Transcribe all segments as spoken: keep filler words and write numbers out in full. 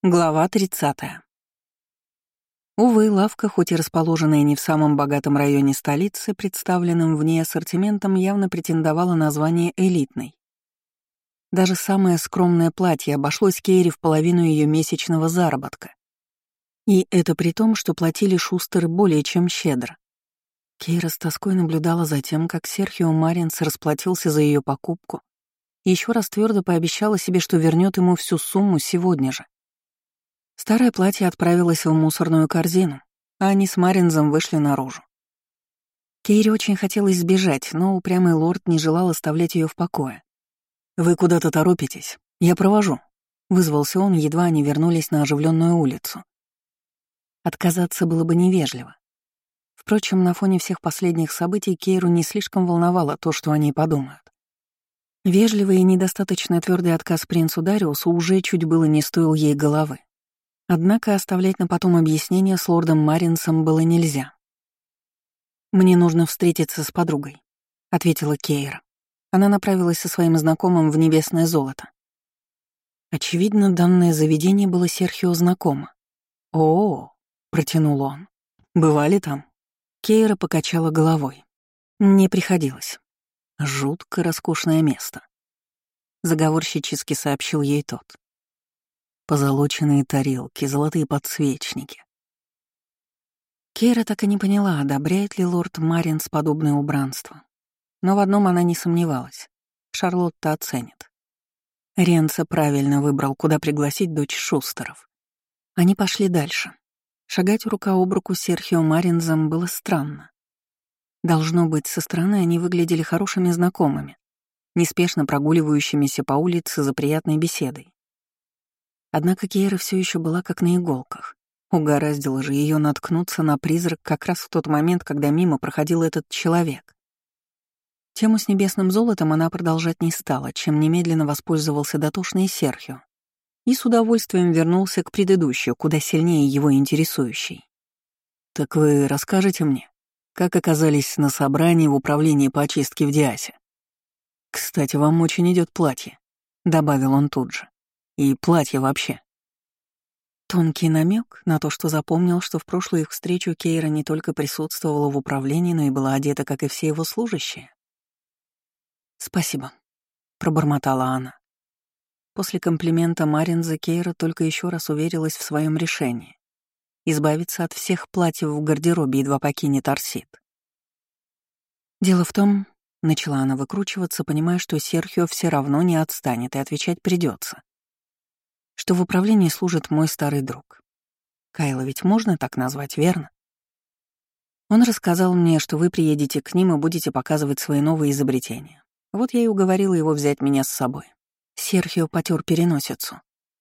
Глава тридцатая. Увы, лавка, хоть и расположенная не в самом богатом районе столицы, представленным в ней ассортиментом, явно претендовала на звание элитной. Даже самое скромное платье обошлось Кейре в половину ее месячного заработка. И это при том, что платили Шустеры более чем щедро. Кейра с тоской наблюдала за тем, как Серхио Маринс расплатился за ее покупку и еще раз твердо пообещала себе, что вернет ему всю сумму сегодня же. Старое платье отправилось в мусорную корзину, а они с Маринзом вышли наружу. Кейре очень хотелось сбежать, но упрямый лорд не желал оставлять ее в покое. «Вы куда-то торопитесь? Я провожу», — вызвался он, едва они вернулись на оживленную улицу. Отказаться было бы невежливо. Впрочем, на фоне всех последних событий Кейру не слишком волновало то, что они подумают. Вежливый и недостаточно твердый отказ принцу Дариусу уже чуть было не стоил ей головы. Однако оставлять на потом объяснение с лордом Маринсом было нельзя. «Мне нужно встретиться с подругой», — ответила Кейра. Она направилась со своим знакомым в Небесное Золото. Очевидно, данное заведение было Серхио знакомо. «О-о-о», — протянул он. «Бывали там?» Кейра покачала головой. «Не приходилось. Жутко роскошное место», — заговорщически сообщил ей тот. Позолоченные тарелки, золотые подсвечники. Кейра так и не поняла, одобряет ли лорд Маринс подобное убранство. Но в одном она не сомневалась. Шарлотта оценит. Ренцо правильно выбрал, куда пригласить дочь Шустеров. Они пошли дальше. Шагать рука об руку с Серхио Маринзом было странно. Должно быть, со стороны они выглядели хорошими знакомыми, неспешно прогуливающимися по улице за приятной беседой. Однако Кейра все еще была как на иголках. Угораздило же ее наткнуться на призрак как раз в тот момент, когда мимо проходил этот человек. Тему с небесным золотом она продолжать не стала, чем немедленно воспользовался дотошный Серхио и с удовольствием вернулся к предыдущей, куда сильнее его интересующей. «Так вы расскажете мне, как оказались на собрании в управлении по очистке в Диасе? Кстати, вам очень идет платье», — добавил он тут же. «И платье вообще». Тонкий намек на то, что запомнил, что в прошлую их встречу Кейра не только присутствовала в управлении, но и была одета, как и все его служащие. «Спасибо», — пробормотала она. После комплимента Маринза Кейра только еще раз уверилась в своем решении — избавиться от всех платьев в гардеробе, едва покинет Арсид. «Дело в том», — начала она выкручиваться, понимая, что Серхио все равно не отстанет и отвечать придется, что в управлении служит мой старый друг. Кайла ведь можно так назвать, верно? Он рассказал мне, что вы приедете к ним и будете показывать свои новые изобретения. Вот я и уговорила его взять меня с собой. Серхио потер переносицу.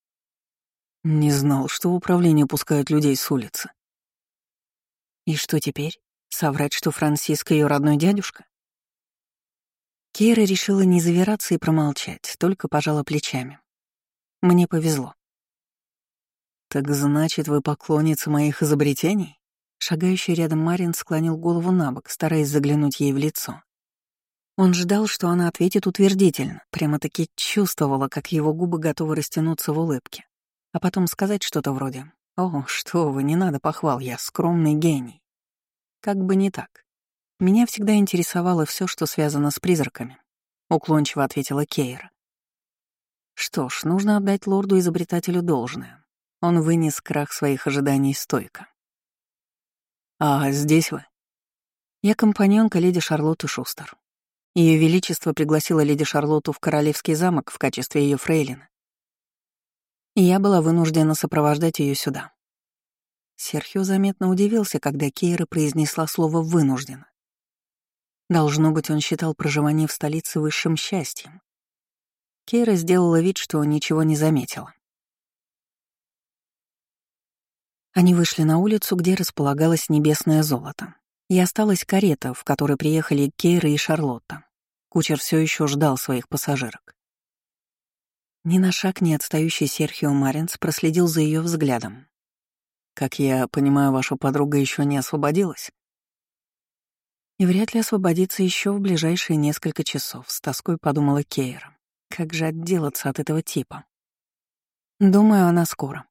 Не знал, что в управлении пускают людей с улицы. И что теперь? Соврать, что Франсиско ее родной дядюшка? Кейра решила не завираться и промолчать, только пожала плечами. Мне повезло. «Так значит, вы поклонница моих изобретений?» Шагающий рядом Марин склонил голову набок, стараясь заглянуть ей в лицо. Он ждал, что она ответит утвердительно, прямо-таки чувствовала, как его губы готовы растянуться в улыбке, а потом сказать что-то вроде «О, что вы, не надо похвал, я скромный гений». Как бы не так. Меня всегда интересовало все, что связано с призраками, уклончиво ответила Кейра. Что ж, нужно отдать лорду-изобретателю должное. Он вынес крах своих ожиданий стойко. «А здесь вы?» «Я компаньонка леди Шарлотты Шустер. Ее Величество пригласило леди Шарлотту в Королевский замок в качестве ее фрейлины. И я была вынуждена сопровождать ее сюда». Серхио заметно удивился, когда Кейра произнесла слово «вынуждена». Должно быть, он считал проживание в столице высшим счастьем. Кейра сделала вид, что ничего не заметила. Они вышли на улицу, где располагалось небесное золото. И осталась карета, в которой приехали Кейра и Шарлотта. Кучер все еще ждал своих пассажирок. Ни на шаг не отстающий Серхио Маринс проследил за ее взглядом. «Как я понимаю, ваша подруга еще не освободилась?» «И вряд ли освободится еще в ближайшие несколько часов», — с тоской подумала Кейра. Как же отделаться от этого типа? Думаю, она скоро.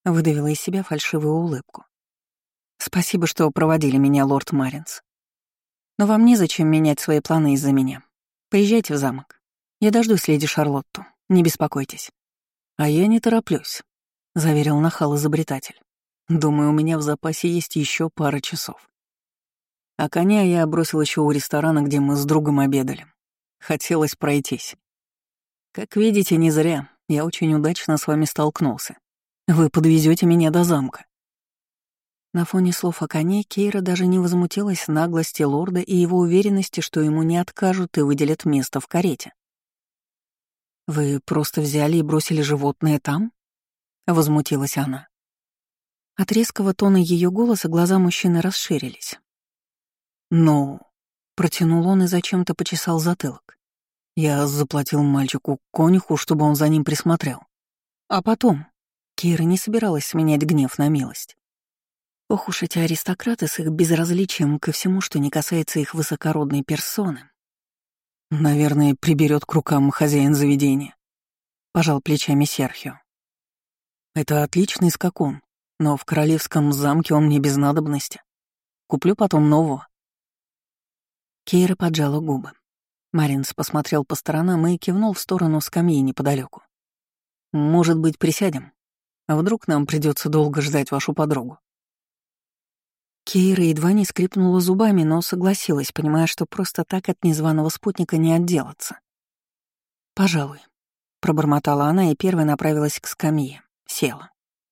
Выдавила из себя фальшивую улыбку. «Спасибо, что проводили меня, лорд Маринс. Но вам незачем менять свои планы из-за меня. Поезжайте в замок. Я дождусь леди Шарлотту, не беспокойтесь». «А я не тороплюсь», — заверил нахал-изобретатель. «Думаю, у меня в запасе есть еще пара часов. А коня я бросил еще у ресторана, где мы с другом обедали. Хотелось пройтись. Как видите, не зря. Я очень удачно с вами столкнулся. Вы подвезете меня до замка». На фоне слов о коне Кейра даже не возмутилась наглости лорда и его уверенности, что ему не откажут и выделят место в карете. «Вы просто взяли и бросили животное там?» — возмутилась она. От резкого тона ее голоса глаза мужчины расширились. «Ну...» — протянул он и зачем-то почесал затылок. «Я заплатил мальчику-конюху, чтобы он за ним присмотрел. А потом...» Кейра не собиралась сменять гнев на милость. Ох уж эти аристократы с их безразличием ко всему, что не касается их высокородной персоны. «Наверное, приберет к рукам хозяин заведения», — пожал плечами Серхио. «Это отличный скакун, но в королевском замке он мне без надобности. Куплю потом нового». Кейра поджала губы. Маринс посмотрел по сторонам и кивнул в сторону скамьи неподалеку. «Может быть, присядем? А вдруг нам придется долго ждать вашу подругу?» Кейра едва не скрипнула зубами, но согласилась, понимая, что просто так от незваного спутника не отделаться. «Пожалуй», — пробормотала она и первой направилась к скамье, села.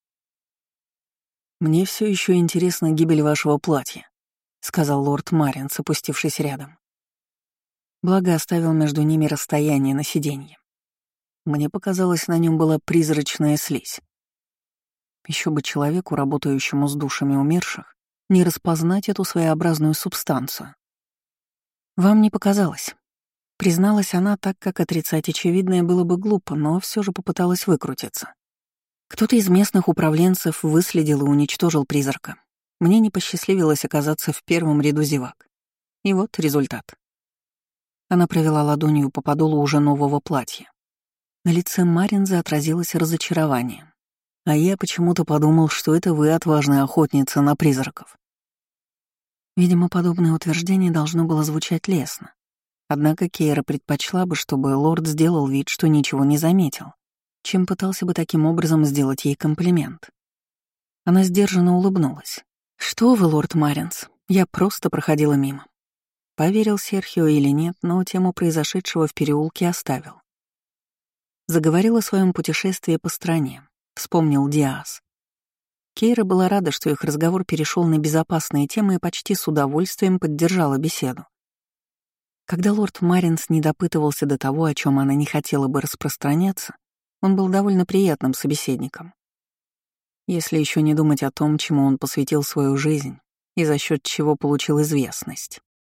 «Мне все еще интересна гибель вашего платья», — сказал лорд Маринс, опустившись рядом. Благо оставил между ними расстояние на сиденье. Мне показалось, на нем была призрачная слизь. Еще бы человеку, работающему с душами умерших, не распознать эту своеобразную субстанцию. «Вам не показалось», — призналась она, так как отрицать очевидное было бы глупо, но все же попыталась выкрутиться. Кто-то из местных управленцев выследил и уничтожил призрака. Мне не посчастливилось оказаться в первом ряду зевак. И вот результат. Она провела ладонью по подолу уже нового платья. На лице Маринза отразилось разочарование. А я почему-то подумал, что это вы отважная охотница на призраков. Видимо, подобное утверждение должно было звучать лестно. Однако Кейра предпочла бы, чтобы лорд сделал вид, что ничего не заметил, чем пытался бы таким образом сделать ей комплимент. Она сдержанно улыбнулась. «Что вы, лорд Маринс, я просто проходила мимо». Поверил Серхио или нет, но тему произошедшего в переулке оставил. Заговорил о своем путешествии по стране, вспомнил Диас. Кейра была рада, что их разговор перешел на безопасные темы и почти с удовольствием поддержала беседу. Когда лорд Маринс не допытывался до того, о чем она не хотела бы распространяться, он был довольно приятным собеседником. Если еще не думать о том, чему он посвятил свою жизнь и за счет чего получил известность.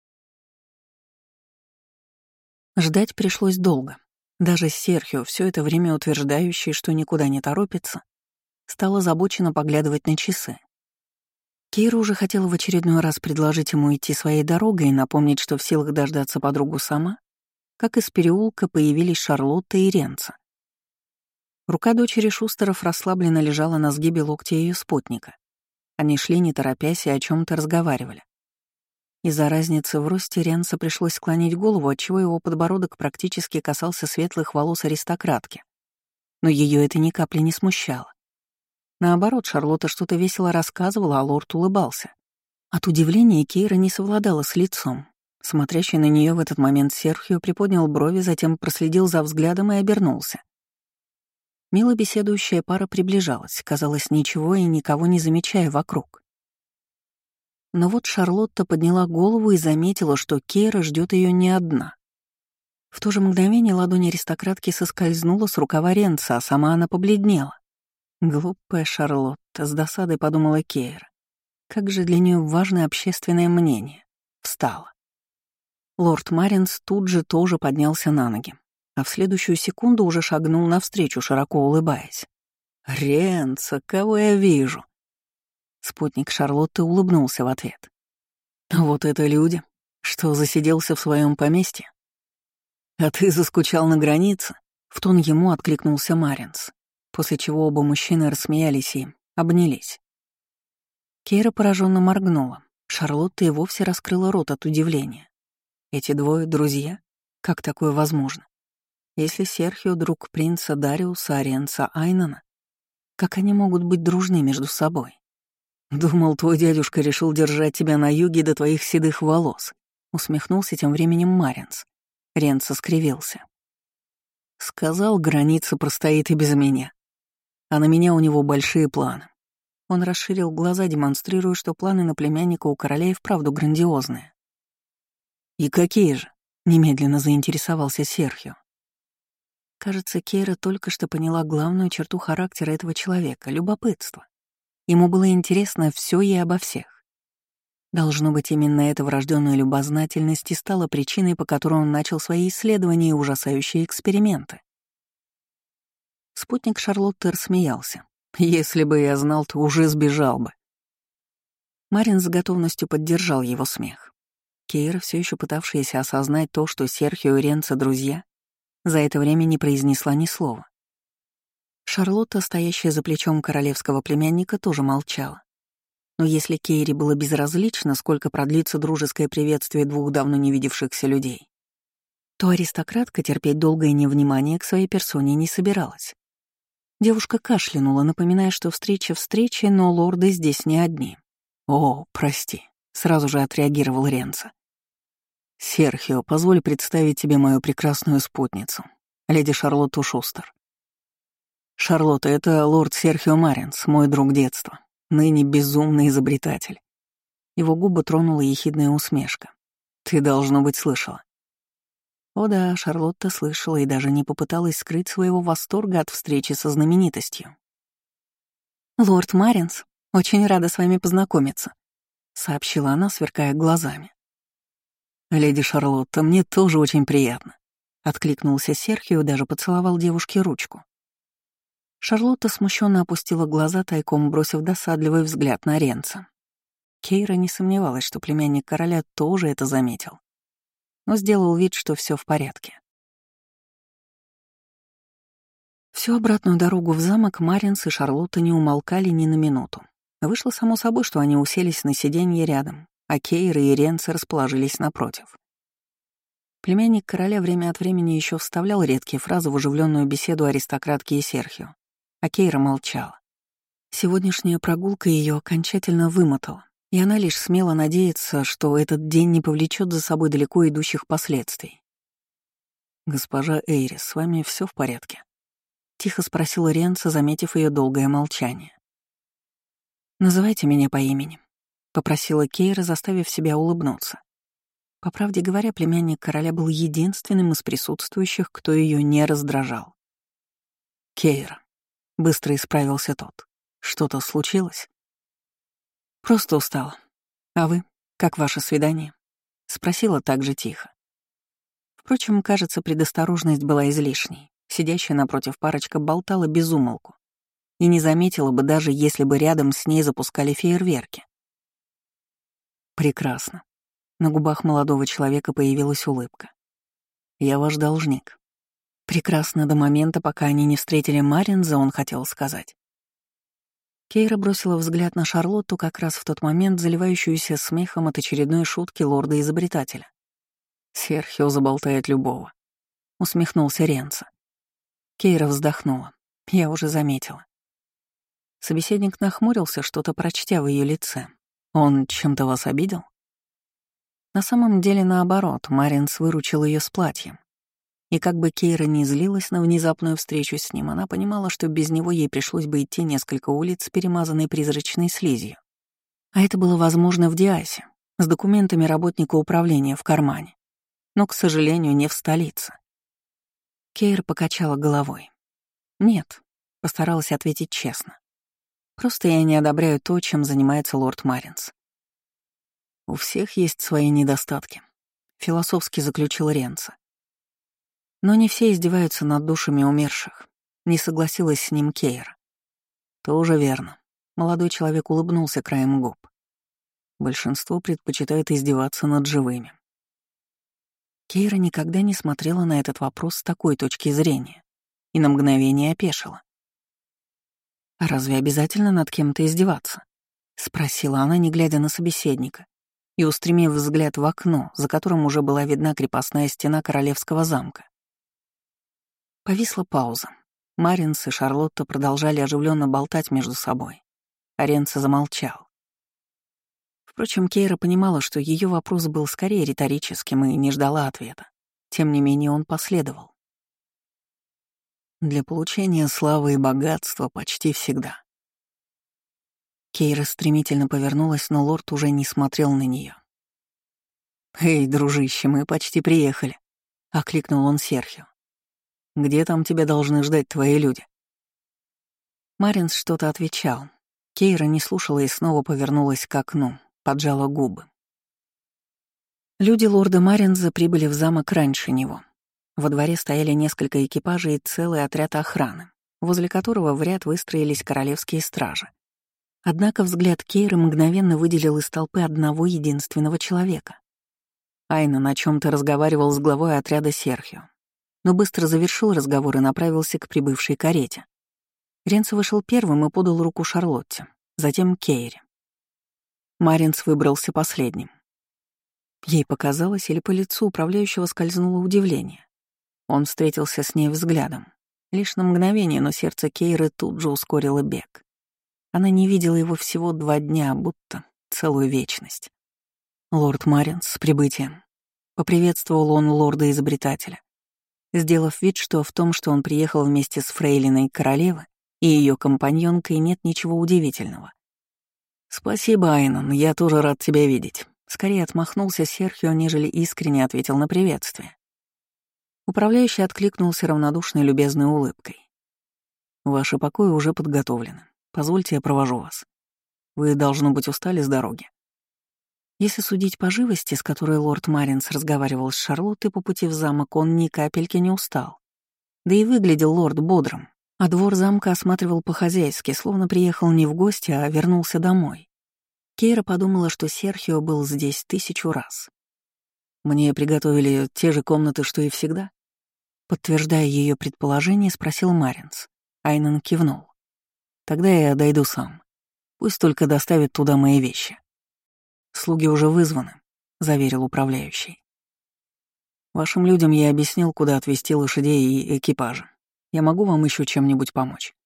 Ждать пришлось долго. Даже Серхио, все это время утверждающий, что никуда не торопится, стал озабоченно поглядывать на часы. Кейра уже хотела в очередной раз предложить ему идти своей дорогой и напомнить, что в силах дождаться подругу сама, как из переулка появились Шарлотта и Ренца. Рука дочери Шустеров расслабленно лежала на сгибе локтя ее спутника. Они шли, не торопясь, и о чем то разговаривали. Из-за разницы в росте Ренца пришлось склонить голову, отчего его подбородок практически касался светлых волос аристократки. Но ее это ни капли не смущало. Наоборот, Шарлотта что-то весело рассказывала, а лорд улыбался. От удивления Кейра не совладала с лицом. Смотрящий на нее в этот момент Серхио приподнял брови, затем проследил за взглядом и обернулся. Мило беседующая пара приближалась, казалось, ничего и никого не замечая вокруг. Но вот Шарлотта подняла голову и заметила, что Кейра ждет ее не одна. В то же мгновение ладонь аристократки соскользнула с рукава Ренца, а сама она побледнела. Глупая Шарлотта, с досадой подумала Кейра. Как же для нее важно общественное мнение. Встала. Лорд Маринс тут же тоже поднялся на ноги, а в следующую секунду уже шагнул навстречу, широко улыбаясь. «Ренца, кого я вижу?» Спутник Шарлотты улыбнулся в ответ. «Вот это люди, что засиделся в своем поместье. А ты заскучал на границе?» В тон ему откликнулся Маринс, после чего оба мужчины рассмеялись и, Обнялись. Кейра пораженно моргнула. Шарлотта и вовсе раскрыла рот от удивления. Эти двое — друзья? Как такое возможно? Если Серхио — друг принца Дариуса Оренца Айнана, как они могут быть дружны между собой? «Думал, твой дядюшка решил держать тебя на юге до твоих седых волос», — усмехнулся тем временем Маринс. Ренца скривился. «Сказал, граница простоит и без меня. А на меня у него большие планы». Он расширил глаза, демонстрируя, что планы на племянника у короля и вправду грандиозные. «И какие же?» — немедленно заинтересовался Серхио. Кажется, Кейра только что поняла главную черту характера этого человека — любопытство. Ему было интересно все и обо всех. Должно быть, именно эта врожденная любознательность и стала причиной, по которой он начал свои исследования и ужасающие эксперименты. Спутник Шарлотты рассмеялся. «Если бы я знал, то уже сбежал бы». Марин с готовностью поддержал его смех. Кейра, все еще пытавшаяся осознать то, что Серхио и Ренца — друзья, за это время не произнесла ни слова. Шарлотта, стоящая за плечом королевского племянника, тоже молчала. Но если Кейре было безразлично, сколько продлится дружеское приветствие двух давно не видевшихся людей, то аристократка терпеть долгое невнимание к своей персоне не собиралась. Девушка кашлянула, напоминая, что встреча встречей, но лорды здесь не одни. «О, прости», — сразу же отреагировал Ренца. «Серхио, позволь представить тебе мою прекрасную спутницу, леди Шарлотту Шустер. Шарлотта — это лорд Серхио Маринс, мой друг детства, ныне безумный изобретатель». Его губы тронула ехидная усмешка. «Ты, должно быть, слышала». О да, Шарлотта слышала и даже не попыталась скрыть своего восторга от встречи со знаменитостью. «Лорд Маринс, очень рада с вами познакомиться», — сообщила она, сверкая глазами. «Леди Шарлотта, мне тоже очень приятно», — откликнулся Серхио и даже поцеловал девушке ручку. Шарлотта смущенно опустила глаза, тайком бросив досадливый взгляд на Ренца. Кейра не сомневалась, что племянник короля тоже это заметил, но сделал вид, что все в порядке. Всю обратную дорогу в замок Маринс и Шарлотта не умолкали ни на минуту. Вышло само собой, что они уселись на сиденье рядом, а Кейра и Ренца расположились напротив. Племянник короля время от времени еще вставлял редкие фразы в оживленную беседу аристократки и Серхио, а Кейра молчала. Сегодняшняя прогулка ее окончательно вымотала, и она лишь смела надеяться, что этот день не повлечет за собой далеко идущих последствий. «Госпожа Эйрис, с вами все в порядке?» — тихо спросила Ренца, заметив ее долгое молчание. «Называйте меня по имени», — попросила Кейра, заставив себя улыбнуться. По правде говоря, племянник короля был единственным из присутствующих, кто ее не раздражал. «Кейра», — быстро исправился тот. «Что-то случилось?» «Просто устала. А вы? Как ваше свидание?» — спросила так же тихо. Впрочем, кажется, предосторожность была излишней. Сидящая напротив парочка болтала без умолку и не заметила бы, даже если бы рядом с ней запускали фейерверки. «Прекрасно». На губах молодого человека появилась улыбка. «Я ваш должник». «Прекрасно до момента, пока они не встретили Маринза», он хотел сказать. Кейра бросила взгляд на Шарлотту как раз в тот момент, заливающуюся смехом от очередной шутки лорда-изобретателя. «Серхио заболтает любого», — усмехнулся Ренца. Кейра вздохнула. «Я уже заметила». Собеседник нахмурился, что-то прочтя в ее лице. «Он чем-то вас обидел?» На самом деле, наоборот, Маринс выручил ее с платьем. И как бы Кейра не злилась на внезапную встречу с ним, она понимала, что без него ей пришлось бы идти несколько улиц, перемазанной призрачной слизью. А это было возможно в Диасе, с документами работника управления в кармане. Но, к сожалению, не в столице. Кейра покачала головой. «Нет», — постаралась ответить честно. «Просто я не одобряю то, чем занимается лорд Маринс». «У всех есть свои недостатки», — философски заключил Ренца. «Но не все издеваются над душами умерших», — не согласилась с ним Кейра. «Тоже верно». Молодой человек улыбнулся краем губ. «Большинство предпочитает издеваться над живыми». Кейра никогда не смотрела на этот вопрос с такой точки зрения и на мгновение опешила. «А разве обязательно над кем-то издеваться?» — спросила она, не глядя на собеседника, и устремив взгляд в окно, за которым уже была видна крепостная стена королевского замка. Повисла пауза. Маринс и Шарлотта продолжали оживленно болтать между собой. Аренцо замолчал. Впрочем, Кейра понимала, что ее вопрос был скорее риторическим и не ждала ответа. Тем не менее, он последовал. Для получения славы и богатства почти всегда. Кейра стремительно повернулась, но лорд уже не смотрел на нее. «Эй, дружище, мы почти приехали», — окликнул он Серхио. «Где там тебя должны ждать твои люди?» Маринс что-то отвечал. Кейра не слушала и снова повернулась к окну, поджала губы. Люди лорда Маринза прибыли в замок раньше него. Во дворе стояли несколько экипажей и целый отряд охраны, возле которого в ряд выстроились королевские стражи. Однако взгляд Кейры мгновенно выделил из толпы одного единственного человека. Айнан о чем-то разговаривал с главой отряда Серхио, но быстро завершил разговор и направился к прибывшей карете. Ренцо вышел первым и подал руку Шарлотте, затем Кейре. Маринс выбрался последним. Ей показалось, или по лицу управляющего скользнуло удивление. Он встретился с ней взглядом. Лишь на мгновение, но сердце Кейры тут же ускорило бег. Она не видела его всего два дня, будто целую вечность. «Лорд Маринс, с прибытием», — поприветствовал он лорда-изобретателя, сделав вид, что в том, что он приехал вместе с фрейлиной королевы и ее компаньонкой, нет ничего удивительного. «Спасибо, Айнан, я тоже рад тебя видеть». Скорее отмахнулся Серхио, нежели искренне ответил на приветствие. Управляющий откликнулся равнодушной любезной улыбкой. «Ваши покои уже подготовлены. Позвольте, я провожу вас. Вы, должно быть, устали с дороги». Если судить по живости, с которой лорд Маринс разговаривал с Шарлоттой по пути в замок, он ни капельки не устал. Да и выглядел лорд бодрым, а двор замка осматривал по-хозяйски, словно приехал не в гости, а вернулся домой. Кейра подумала, что Серхио был здесь тысячу раз. «Мне приготовили те же комнаты, что и всегда?» Подтверждая ее предположение, спросил Маринс. Айнан кивнул. «Тогда я дойду сам. Пусть только доставят туда мои вещи». «Слуги уже вызваны», — заверил управляющий. «Вашим людям я объяснил, куда отвезти лошадей и экипажи. Я могу вам еще чем-нибудь помочь?»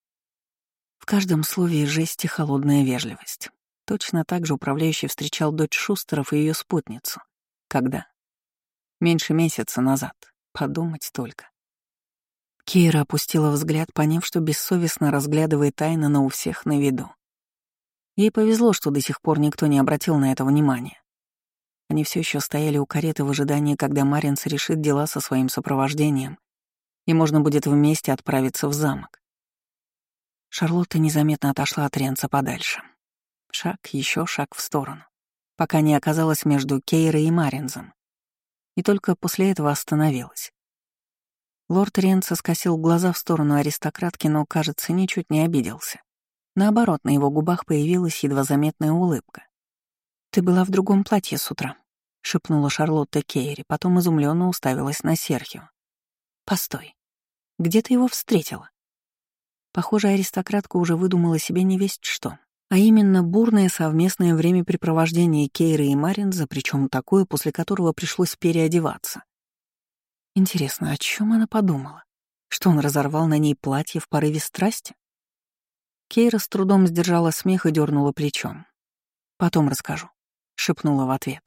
В каждом слове и жесте холодная вежливость. Точно так же управляющий встречал дочь Шустеров и ее спутницу. Когда? Меньше месяца назад. Подумать только. Кейра опустила взгляд, поняв, что бессовестно разглядывает Айнана у всех на виду. Ей повезло, что до сих пор никто не обратил на это внимания. Они все еще стояли у кареты в ожидании, когда Маринс решит дела со своим сопровождением, и можно будет вместе отправиться в замок. Шарлотта незаметно отошла от Ренца подальше. Шаг, еще шаг в сторону, пока не оказалась между Кейрой и Маринзом. И только после этого остановилась. Лорд Ренцо скосил глаза в сторону аристократки, но, кажется, ничуть не обиделся. Наоборот, на его губах появилась едва заметная улыбка. «Ты была в другом платье с утра», — шепнула Шарлотта Кейре, потом изумленно уставилась на Серхио. «Постой, где ты его встретила?» Похоже, аристократка уже выдумала себе невесть что. А именно бурное совместное времяпрепровождение Кейры и Маринза, причем такое, после которого пришлось переодеваться. Интересно, о чем она подумала? Что он разорвал на ней платье в порыве страсти? Кейра с трудом сдержала смех и дернула плечом. «Потом расскажу», — шепнула в ответ.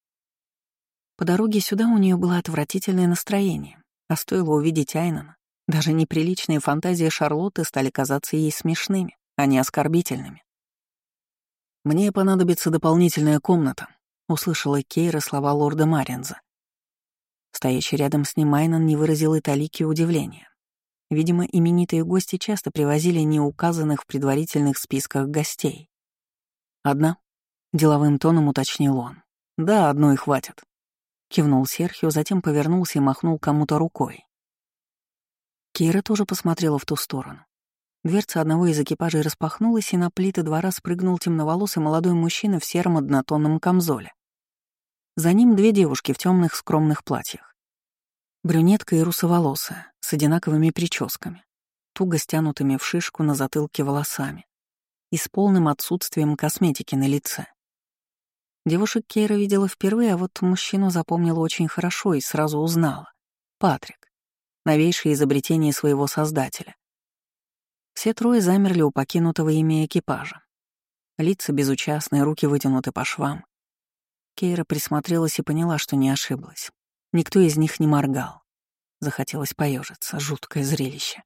По дороге сюда у нее было отвратительное настроение, а стоило увидеть Айнана, даже неприличные фантазии Шарлотты стали казаться ей смешными, а не оскорбительными. «Мне понадобится дополнительная комната», — услышала Кейра слова лорда Маринза. Стоящий рядом с ним Айнан не выразил и талики удивления. Видимо, именитые гости часто привозили неуказанных в предварительных списках гостей. «Одна?» — деловым тоном уточнил он. «Да, одной хватит», — кивнул Серхио, затем повернулся и махнул кому-то рукой. Кейра тоже посмотрела в ту сторону. Дверца одного из экипажей распахнулась, и на плиты двора спрыгнул темноволосый молодой мужчина в сером однотонном камзоле. За ним две девушки в темных скромных платьях. Брюнетка и русоволосая, с одинаковыми прическами. туго стянутыми в шишку на затылке волосами и с полным отсутствием косметики на лице. Девушек Кейра видела впервые, а вот мужчину запомнила очень хорошо и сразу узнала. Патрик. Новейшее изобретение своего создателя. Все трое замерли у покинутого ими экипажа. Лица безучастные, руки вытянуты по швам. Кейра присмотрелась и поняла, что не ошиблась. Никто из них не моргал. Захотелось поежиться. Жуткое зрелище.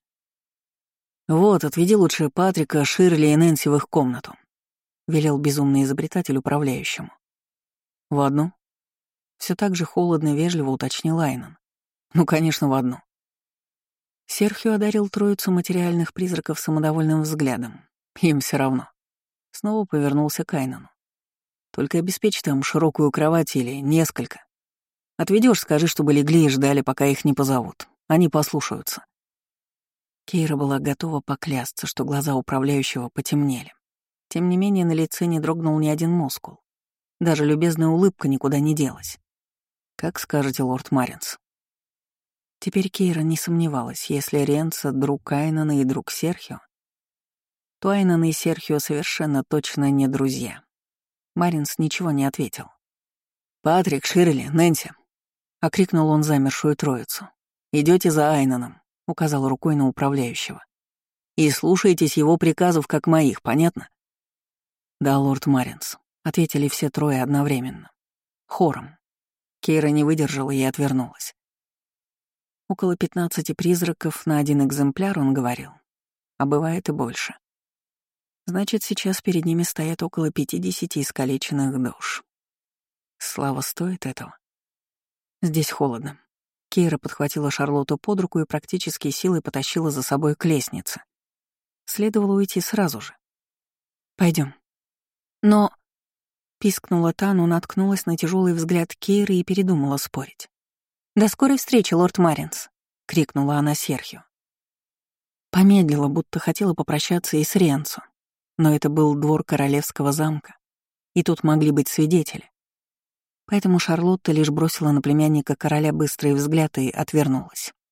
«Вот, отведи лучше Патрика, Ширли и Нэнси в их комнату», — велел безумный изобретатель управляющему. «В одну?» — все так же холодно и вежливо уточнил Айнан. «Ну, конечно, в одну». Серхио одарил троицу материальных призраков самодовольным взглядом. Им все равно. Снова повернулся к Айнану. «Только обеспечь там широкую кровать или несколько. Отведешь, скажи, чтобы легли и ждали, пока их не позовут. Они послушаются». Кейра была готова поклясться, что глаза управляющего потемнели. Тем не менее, на лице не дрогнул ни один мускул. Даже любезная улыбка никуда не делась. «Как скажете, лорд Маринс». Теперь Кейра не сомневалась, если Ренца — друг Айнана и друг Серхио, то Айнан и Серхио совершенно точно не друзья. Маринс ничего не ответил. «Патрик, Ширли, Нэнси!» — окрикнул он замершую троицу. «Идете за Айнаном», — указал рукой на управляющего. «И слушайтесь его приказов, как моих, понятно?» «Да, лорд Маринс», — ответили все трое одновременно. Хором. Кейра не выдержала и отвернулась. Около пятнадцати призраков на один экземпляр, он говорил. А бывает и больше. Значит, сейчас перед ними стоят около пятидесяти искалеченных душ. Слава стоит этого. Здесь холодно. Кейра подхватила Шарлотту под руку и практически силой потащила за собой к лестнице. Следовало уйти сразу же. Пойдем. Но... Пискнула та, но наткнулась на тяжелый взгляд Кейры и передумала спорить. «До скорой встречи, лорд Маринс!» — крикнула она Серхио. Помедлила, будто хотела попрощаться и с Ренцо, но это был двор королевского замка, и тут могли быть свидетели. Поэтому Шарлотта лишь бросила на племянника короля быстрый взгляд и отвернулась.